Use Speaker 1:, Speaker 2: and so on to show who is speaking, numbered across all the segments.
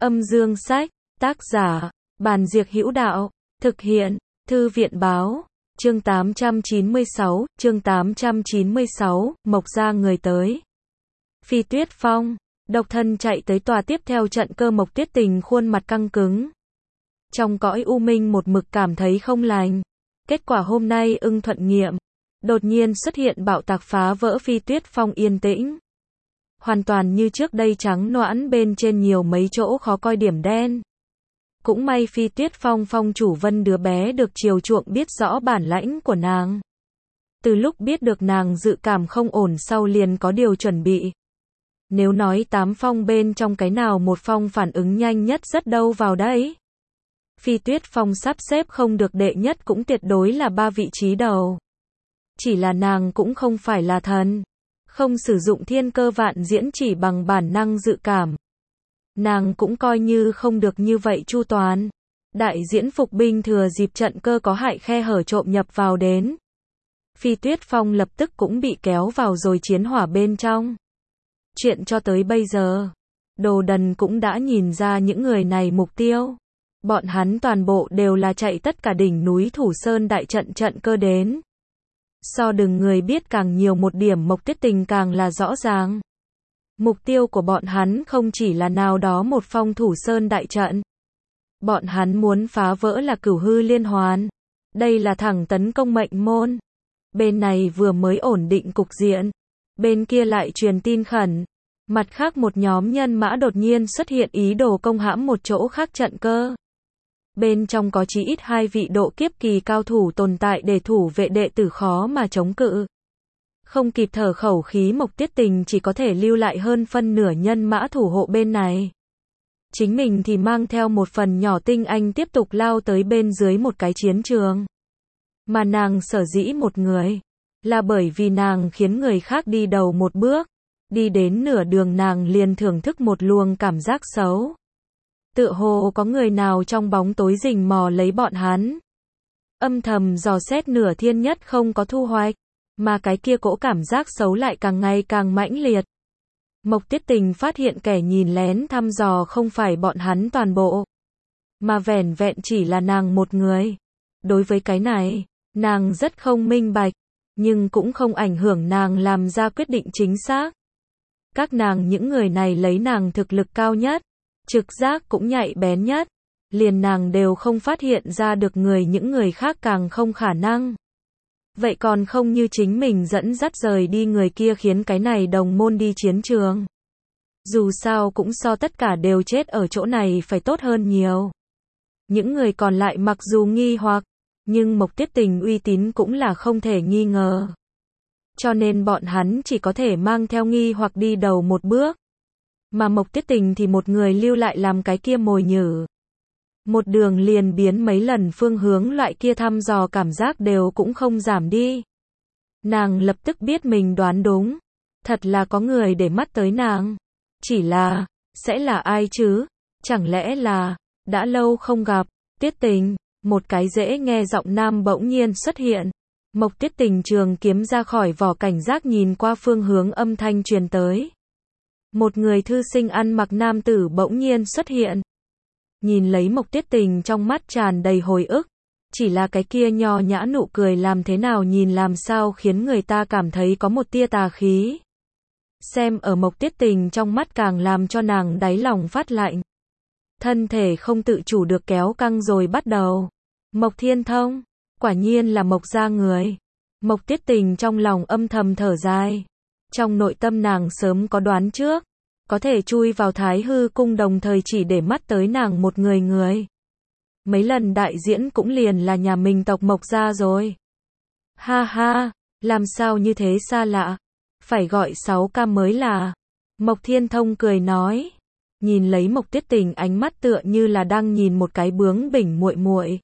Speaker 1: Âm dương sách, tác giả, Bàn Diệc Hữu Đạo, thực hiện, Thư viện báo, chương 896, Mộc gia người tới. Phi Tuyết Phong, độc thân chạy tới tòa tiếp theo trận cơ. Mộc Tuyết Tình khuôn mặt căng cứng. Trong cõi u minh một mực cảm thấy không lành. Kết quả hôm nay ưng thuận nghiệm. Đột nhiên xuất hiện bạo tạc phá vỡ Phi Tuyết Phong yên tĩnh. Hoàn toàn như trước đây trắng noãn, bên trên nhiều mấy chỗ khó coi điểm đen. Cũng may Phi Tuyết Phong phong chủ Vân đứa bé được chiều chuộng biết rõ bản lãnh của nàng. Từ lúc biết được nàng dự cảm không ổn sau liền có điều chuẩn bị. Nếu nói 8 phong bên trong cái nào một phong phản ứng nhanh nhất rất đâu vào đấy. Phi Tuyết Phong sắp xếp không được đệ nhất cũng tuyệt đối là 3 vị trí đầu. Chỉ là nàng cũng không phải là thần. Không sử dụng thiên cơ vạn diễn, chỉ bằng bản năng dự cảm. Nàng cũng coi như không được như vậy chu toàn. Đại diễn phục binh thừa dịp trận cơ có hại khe hở trộm nhập vào đến. Phi Tuyết Phong lập tức cũng bị kéo vào rồi chiến hỏa bên trong. Chuyện cho tới bây giờ, Đồ Đần cũng đã nhìn ra những người này mục tiêu. Bọn hắn toàn bộ đều là chạy tất cả đỉnh núi Thủ Sơn đại trận cơ đến. So đừng người biết càng nhiều một điểm, Mộc Tuyết Tình càng là rõ ràng. Mục tiêu của bọn hắn không chỉ là nào đó một phong Thủ Sơn đại trận. Bọn hắn muốn phá vỡ là Cửu Hư Liên Hoàn. Đây là thẳng tấn công mệnh môn. Bên này vừa mới ổn định cục diện, bên kia lại truyền tin khẩn. Mặt khác một nhóm nhân mã đột nhiên xuất hiện ý đồ công hãm một chỗ khác trận cơ. Bên trong có chí ít 2 vị độ kiếp kỳ cao thủ tồn tại, để thủ vệ đệ tử khó mà chống cự. Không kịp thở khẩu khí, Mộc Tuyết Tình chỉ có thể lưu lại hơn phân nửa nhân mã thủ hộ bên này. Chính mình thì mang theo một phần nhỏ tinh anh tiếp tục lao tới bên dưới một cái chiến trường. Mà nàng sở dĩ một người, là bởi vì nàng khiến người khác đi đầu một bước. Đi đến nửa đường nàng liền thưởng thức một luồng cảm giác xấu. Tựa hồ có người nào trong bóng tối rình mò lấy bọn hắn. Âm thầm dò xét nửa thiên nhất không có thu hoạch. Mà cái kia cỗ cảm giác xấu lại càng ngày càng mãnh liệt. Mộc Tuyết Tình phát hiện kẻ nhìn lén thăm dò không phải bọn hắn toàn bộ, mà vẻn vẹn chỉ là nàng một người. Đối với cái này, nàng rất không minh bạch, nhưng cũng không ảnh hưởng nàng làm ra quyết định chính xác. Các nàng những người này lấy nàng thực lực cao nhất, trực giác cũng nhạy bén nhất, liền nàng đều không phát hiện ra được những người khác càng không khả năng. Vậy còn không như chính mình dẫn dắt rời đi người kia, khiến cái này đồng môn đi chiến trường. Dù sao cũng so tất cả đều chết ở chỗ này phải tốt hơn nhiều. Những người còn lại mặc dù nghi hoặc, nhưng Mộc Tuyết Tình uy tín cũng là không thể nghi ngờ. Cho nên bọn hắn chỉ có thể mang theo nghi hoặc đi đầu một bước. Mà Mộc Tuyết Tình thì một người lưu lại làm cái kia mồi nhử. Một đường liền biến mấy lần phương hướng, loại kia thăm dò cảm giác đều cũng không giảm đi. Nàng lập tức biết mình đoán đúng. Thật là có người để mắt tới nàng. Chỉ là, sẽ là ai chứ? Chẳng lẽ là, đã lâu không gặp, Tuyết Tình, một cái dễ nghe giọng nam bỗng nhiên xuất hiện. Mộc Tuyết Tình trường kiếm ra khỏi vỏ, cảnh giác nhìn qua phương hướng âm thanh truyền tới. Một người thư sinh ăn mặc nam tử bỗng nhiên xuất hiện. Nhìn lấy Mộc Tuyết Tình trong mắt tràn đầy hồi ức. Chỉ là cái kia nho nhã nụ cười làm thế nào nhìn làm sao khiến người ta cảm thấy có một tia tà khí. Xem ở Mộc Tuyết Tình trong mắt càng làm cho nàng đáy lòng phát lạnh. Thân thể không tự chủ được kéo căng rồi bắt đầu. Mộc Thiên Thông, quả nhiên là Mộc gia người. Mộc Tuyết Tình trong lòng âm thầm thở dài. Trong nội tâm nàng sớm có đoán trước. Có thể chui vào Thái Hư cung đồng thời chỉ để mắt tới nàng một người. Mấy lần đại diễn cũng liền là nhà mình tộc Mộc gia rồi. Ha ha, làm sao như thế xa lạ. Phải gọi 6K mới là. Mộc Thiên Thông cười nói. Nhìn lấy Mộc Tuyết Tình, ánh mắt tựa như là đang nhìn một cái bướng bỉnh muội muội.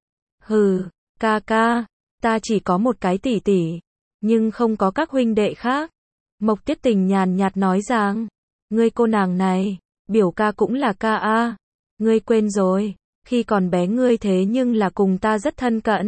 Speaker 1: Hừ, ca ca, ta chỉ có một cái tỷ tỷ, nhưng không có các huynh đệ khác. Mộc Tuyết Tình nhàn nhạt nói rằng, ngươi cô nàng này, biểu ca cũng là ca a. Ngươi quên rồi, khi còn bé ngươi thế nhưng là cùng ta rất thân cận.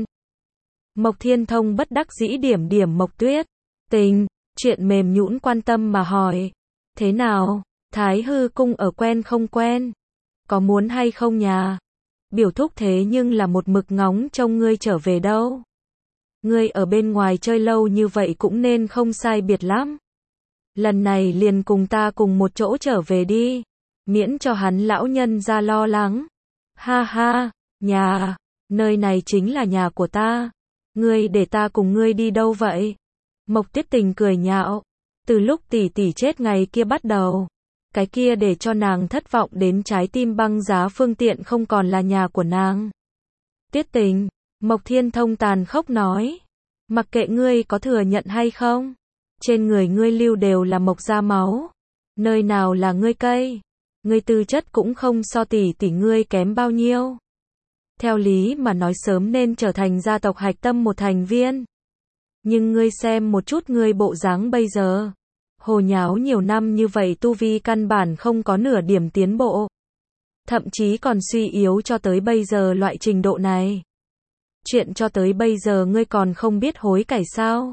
Speaker 1: Mộc Thiên Thông bất đắc dĩ điểm điểm Mộc Tuyết Tình, chuyện mềm nhũn quan tâm mà hỏi. Thế nào, Thái Hư cung ở quen không quen? có muốn hay không nhà? Biểu thúc thế nhưng là một mực ngóng trông ngươi trở về đâu. Ngươi ở bên ngoài chơi lâu như vậy cũng nên không sai biệt lắm. Lần này liền cùng ta cùng một chỗ trở về đi, miễn cho hắn lão nhân ra lo lắng. Ha ha, nhà, nơi này chính là nhà của ta. Ngươi để ta cùng ngươi đi đâu vậy? Mộc Tuyết Tình cười nhạo, từ lúc tỷ tỷ chết ngày kia bắt đầu, cái kia để cho nàng thất vọng đến trái tim băng giá phương tiện không còn là nhà của nàng. Tuyết Tình, Mộc Thiên Thông tàn khốc nói, mặc kệ ngươi có thừa nhận hay không, trên người ngươi lưu đều là Mộc gia máu, nơi nào là ngươi cây, ngươi tư chất cũng không so tỷ tỷ ngươi kém bao nhiêu. Theo lý mà nói sớm nên trở thành gia tộc hạch tâm một thành viên. Nhưng ngươi xem một chút ngươi bộ dáng bây giờ, hồ nháo nhiều năm như vậy tu vi căn bản không có nửa điểm tiến bộ. Thậm chí còn suy yếu cho tới bây giờ loại trình độ này. Chuyện cho tới bây giờ ngươi còn không biết hối cải sao?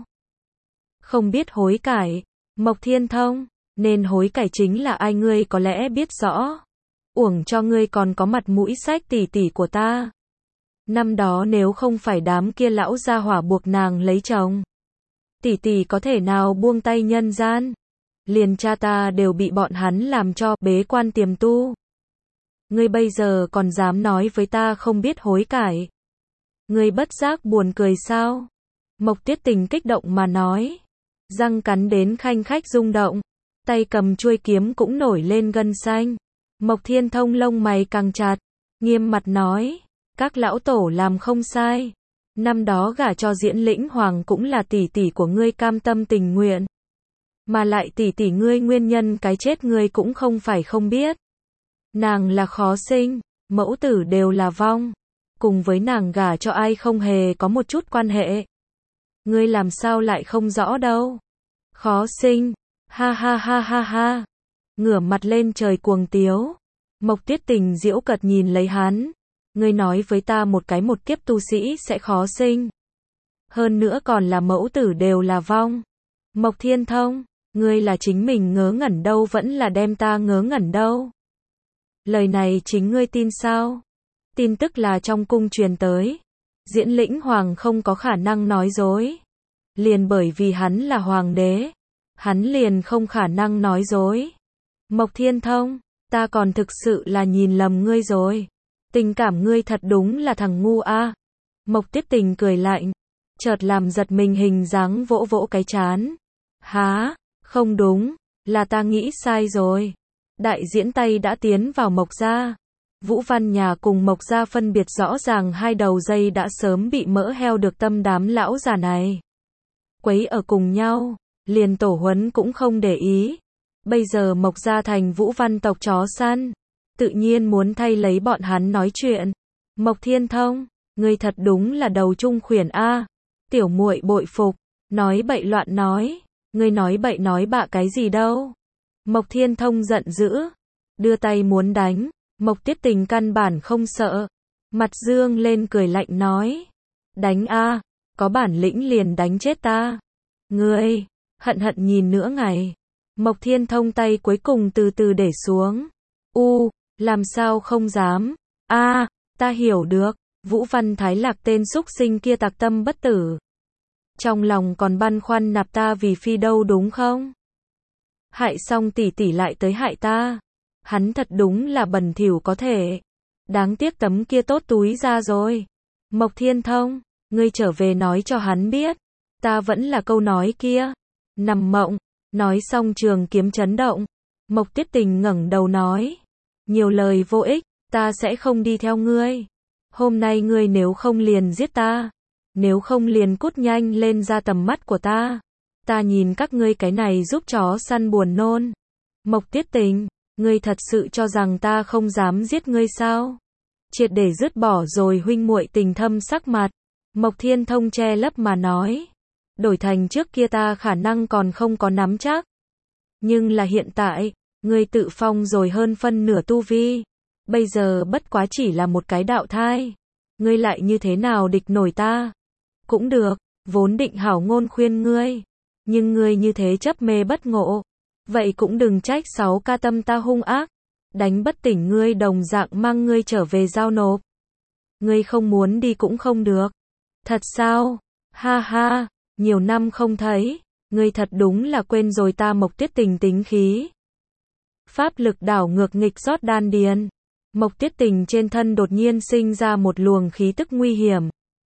Speaker 1: Không biết hối cải, Mộc Thiên Thông, nên hối cải chính là ai ngươi có lẽ biết rõ. Uổng cho ngươi còn có mặt mũi sách tỷ tỷ của ta. Năm đó nếu không phải đám kia lão gia hỏa buộc nàng lấy chồng, tỷ tỷ có thể nào buông tay nhân gian. Liền cha ta đều bị bọn hắn làm cho bế quan tiềm tu. Ngươi bây giờ còn dám nói với ta không biết hối cải. Ngươi bất giác buồn cười sao? Mộc Tuyết Tình kích động mà nói, răng cắn đến khanh khách rung động, tay cầm chuôi kiếm cũng nổi lên gân xanh. Mộc Thiên Thông lông mày càng chặt, nghiêm mặt nói, các lão tổ làm không sai. Năm đó gả cho Diễn Lĩnh Hoàng cũng là tỷ tỷ của ngươi cam tâm tình nguyện. Mà lại tỷ tỷ ngươi nguyên nhân cái chết ngươi cũng không phải không biết. Nàng là khó sinh, mẫu tử đều là vong. Cùng với nàng gả cho ai không hề có một chút quan hệ. Ngươi làm sao lại không rõ đâu. Khó sinh, ha ha ha ha ha. Ngửa mặt lên trời cuồng tiếu. Mộc Tuyết Tình giễu cợt nhìn lấy hắn. Ngươi nói với ta một kiếp tu sĩ sẽ khó sinh. Hơn nữa còn là mẫu tử đều là vong. Mộc Thiên Thông, ngươi là chính mình ngớ ngẩn đâu vẫn là đem ta ngớ ngẩn đâu. Lời này chính ngươi tin sao? Tin tức là trong cung truyền tới. Diễn Lĩnh Hoàng không có khả năng nói dối. Liền bởi vì hắn là hoàng đế. Hắn liền không khả năng nói dối. Mộc Thiên Thông, ta còn thực sự là nhìn lầm ngươi rồi. Tình cảm ngươi thật đúng là thằng ngu a. Mộc Tuyết Tình cười lạnh, chợt làm giật mình hình dáng vỗ vỗ cái trán. Há, không đúng, là ta nghĩ sai rồi. Đại diễn tay đã tiến vào Mộc gia. Vũ Văn nhà cùng Mộc gia phân biệt rõ ràng hai đầu dây đã sớm bị mỡ heo được tâm đám lão già này. Quấy ở cùng nhau, liền tổ huấn cũng không để ý. Bây giờ Mộc gia thành Vũ Văn tộc chó săn. Tự nhiên muốn thay lấy bọn hắn nói chuyện. Mộc Thiên Thông, ngươi thật đúng là đầu trung khuyển a. Tiểu muội bội phục, nói bậy loạn nói, ngươi nói bậy nói bạ cái gì đâu. Mộc Thiên Thông giận dữ, đưa tay muốn đánh, Mộc Tuyết Tình căn bản không sợ, mặt dương lên cười lạnh nói, đánh a, có bản lĩnh liền đánh chết ta. Ngươi, hận hận nhìn nửa ngày. Mộc Thiên Thông tay cuối cùng từ từ để xuống. Làm sao không dám? Ta hiểu được, Vũ Văn Thái Lạc tên xúc sinh kia tặc tâm bất tử. Trong lòng còn băn khoăn nạp ta vì phi đâu đúng không? Hại xong tỷ tỷ lại tới hại ta. Hắn thật đúng là bẩn thỉu có thể. Đáng tiếc tấm kia tốt túi ra rồi. Mộc Thiên Thông, ngươi trở về nói cho hắn biết. Ta vẫn là câu nói kia. Nằm mộng, nói xong trường kiếm chấn động. Mộc Tuyết Tình ngẩng đầu nói. Nhiều lời vô ích, ta sẽ không đi theo ngươi. Hôm nay ngươi nếu không liền giết ta. Nếu không liền cút nhanh lên ra tầm mắt của ta. Ta nhìn các ngươi cái này giúp chó săn buồn nôn. Mộc Tuyết Tình, ngươi thật sự cho rằng ta không dám giết ngươi sao? Triệt để dứt bỏ rồi huynh muội tình thâm sắc mặt. Mộc Thiên Thông che lấp mà nói. Đổi thành trước kia ta khả năng còn không có nắm chắc. Nhưng là hiện tại, ngươi tự phong rồi hơn phân nửa tu vi. Bây giờ bất quá chỉ là một cái đạo thai. Ngươi lại như thế nào địch nổi ta? Cũng được, vốn định hảo ngôn khuyên ngươi. Nhưng ngươi như thế chấp mê bất ngộ. Vậy cũng đừng trách 6 ca tâm ta hung ác. Đánh bất tỉnh ngươi đồng dạng mang ngươi trở về giao nộp. Ngươi không muốn đi cũng không được. Thật sao? Ha ha, nhiều năm không thấy, ngươi thật đúng là quên rồi ta Mộc Tuyết Tình tính khí. Pháp lực đảo ngược nghịch rót đan điền. Mộc Tuyết Tình trên thân đột nhiên sinh ra một luồng khí tức nguy hiểm.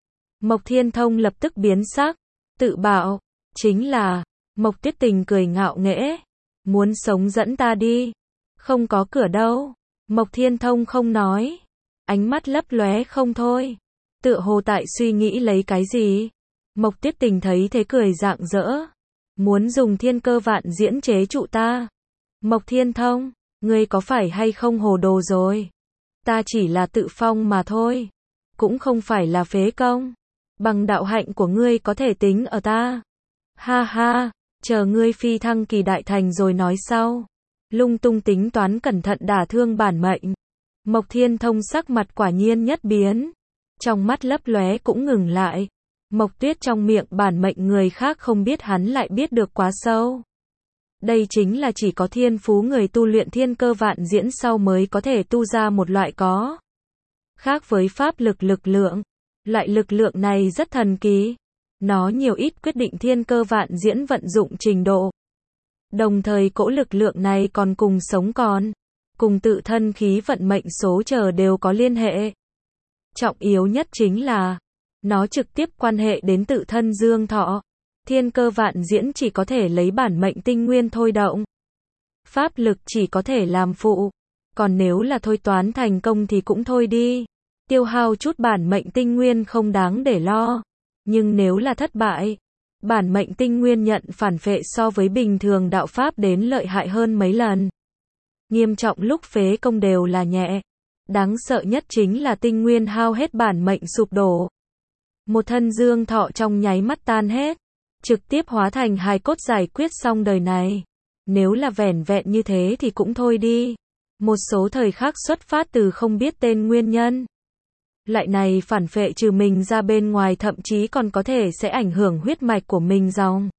Speaker 1: Mộc Thiên Thông lập tức biến sắc, tự bảo, chính là, Mộc Tuyết Tình cười ngạo nghễ, muốn sống dẫn ta đi, không có cửa đâu. Mộc Thiên Thông không nói, ánh mắt lấp lóe không thôi, tựa hồ tại suy nghĩ lấy cái gì. Mộc Tuyết Tình thấy thế cười rạng rỡ, muốn dùng thiên cơ vạn diễn chế trụ ta. Mộc Thiên Thông, ngươi có phải hay không hồ đồ rồi? Ta chỉ là tự phong mà thôi, cũng không phải là phế công. Bằng đạo hạnh của ngươi có thể tính ở ta. Ha ha, chờ ngươi phi thăng kỳ đại thành rồi nói sau. Lung tung tính toán cẩn thận đả thương bản mệnh. Mộc Thiên Thông sắc mặt quả nhiên nhất biến. Trong mắt lấp lóe cũng ngừng lại. Mộc Tuyết trong miệng bản mệnh người khác không biết hắn lại biết được quá sâu. Đây chính là chỉ có thiên phú người tu luyện thiên cơ vạn diễn sau mới có thể tu ra một loại có. Khác với pháp lực lượng. Loại lực lượng này rất thần kỳ. Nó nhiều ít quyết định thiên cơ vạn diễn vận dụng trình độ. Đồng thời cỗ lực lượng này còn cùng sống còn. Cùng tự thân khí vận mệnh số chờ đều có liên hệ. Trọng yếu nhất chính là nó trực tiếp quan hệ đến tự thân dương thọ. Thiên cơ vạn diễn chỉ có thể lấy bản mệnh tinh nguyên thôi động. Pháp lực chỉ có thể làm phụ. Còn nếu là thôi toán thành công thì cũng thôi đi. Tiêu hao chút bản mệnh tinh nguyên không đáng để lo. Nhưng nếu là thất bại, bản mệnh tinh nguyên nhận phản phệ so với bình thường đạo pháp đến lợi hại hơn mấy lần. Nghiêm trọng lúc phế công đều là nhẹ. Đáng sợ nhất chính là tinh nguyên hao hết bản mệnh sụp đổ. Một thân dương thọ trong nháy mắt tan hết. Trực tiếp hóa thành hài cốt giải quyết xong đời này. Nếu là vẻn vẹn như thế thì cũng thôi đi. Một số thời khắc xuất phát từ không biết tên nguyên nhân. Lại này phản phệ trừ mình ra bên ngoài thậm chí còn có thể sẽ ảnh hưởng huyết mạch của mình dòng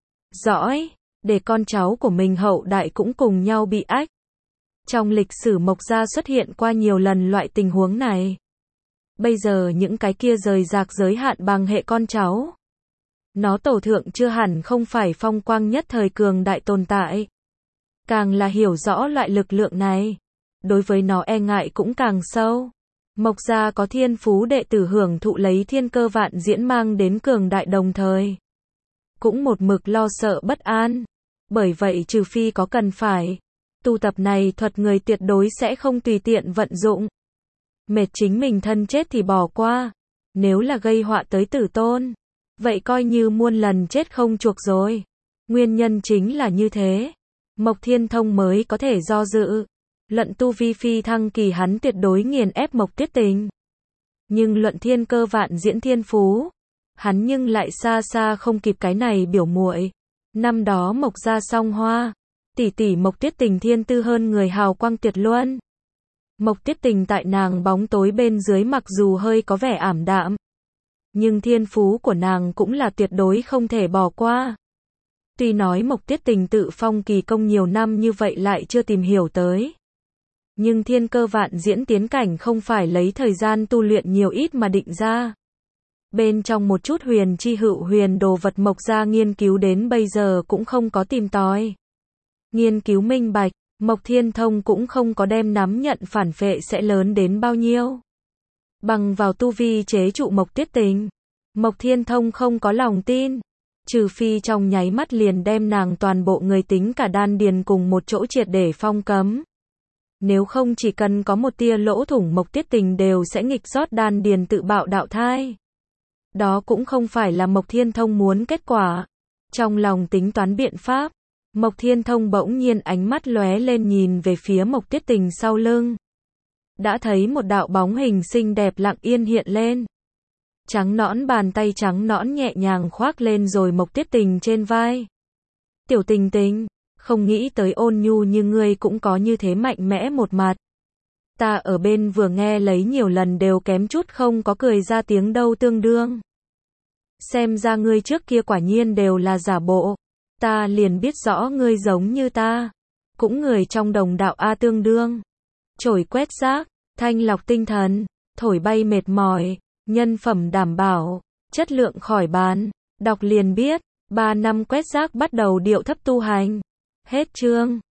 Speaker 1: dõi, để con cháu của mình hậu đại cũng cùng nhau bị ách. Trong lịch sử Mộc gia xuất hiện qua nhiều lần loại tình huống này. Bây giờ những cái kia rời rạc giới hạn bằng hệ con cháu. Nó tổ thượng chưa hẳn không phải phong quang nhất thời cường đại tồn tại. Càng là hiểu rõ loại lực lượng này, đối với nó e ngại cũng càng sâu. Mộc gia có thiên phú đệ tử hưởng thụ lấy thiên cơ vạn diễn mang đến cường đại đồng thời. Cũng một mực lo sợ bất an. Bởi vậy trừ phi có cần phải, tu tập này thuật người tuyệt đối sẽ không tùy tiện vận dụng. Mệt chính mình thân chết thì bỏ qua. Nếu là gây họa tới tử tôn, vậy coi như muôn lần chết không chuộc rồi. Nguyên nhân chính là như thế. Mộc Thiên Thông mới có thể do dự. Luận tu vi phi thăng kỳ hắn tuyệt đối nghiền ép Mộc Tuyết Tình. Nhưng luận thiên cơ vạn diễn thiên phú, hắn nhưng lại xa xa không kịp cái này biểu muội. Năm đó Mộc gia song hoa, tỷ tỷ Mộc Tuyết Tình thiên tư hơn người hào quang tuyệt luân. Mộc Tuyết Tình tại nàng bóng tối bên dưới mặc dù hơi có vẻ ảm đạm, nhưng thiên phú của nàng cũng là tuyệt đối không thể bỏ qua. Tuy nói Mộc Tuyết Tình tự phong kỳ công nhiều năm như vậy lại chưa tìm hiểu tới. Nhưng thiên cơ vạn diễn tiến cảnh không phải lấy thời gian tu luyện nhiều ít mà định ra. Bên trong một chút huyền chi hữu huyền đồ vật Mộc gia nghiên cứu đến bây giờ cũng không có tìm tòi. Nghiên cứu minh bạch, Mộc Thiên Thông cũng không có đem nắm nhận phản phệ sẽ lớn đến bao nhiêu. Bằng vào tu vi chế trụ Mộc Tuyết Tình, Mộc Thiên Thông không có lòng tin. Trừ phi trong nháy mắt liền đem nàng toàn bộ người tính cả đan điền cùng một chỗ triệt để phong cấm. Nếu không chỉ cần có một tia lỗ thủng Mộc Tuyết Tình đều sẽ nghịch rót đan điền tự bạo đạo thai. Đó cũng không phải là Mộc Thiên Thông muốn kết quả. Trong lòng tính toán biện pháp, Mộc Thiên Thông bỗng nhiên ánh mắt lóe lên nhìn về phía Mộc Tuyết Tình sau lưng. Đã thấy một đạo bóng hình xinh đẹp lặng yên hiện lên. Trắng nõn bàn tay trắng nõn nhẹ nhàng khoác lên rồi Mộc Tuyết Tình trên vai. Tiểu Tình Tình, không nghĩ tới ôn nhu như ngươi cũng có như thế mạnh mẽ một mặt. Ta ở bên vừa nghe lấy nhiều lần đều kém chút không có cười ra tiếng đâu tương đương. Xem ra ngươi trước kia quả nhiên đều là giả bộ. Ta liền biết rõ ngươi giống như ta. Cũng người trong đồng đạo A tương đương. chổi quét rác, thanh lọc tinh thần, thổi bay mệt mỏi, nhân phẩm đảm bảo, chất lượng khỏi bàn. Đọc liền biết, 3 năm quét rác bắt đầu điệu thấp tu hành. Hết chương.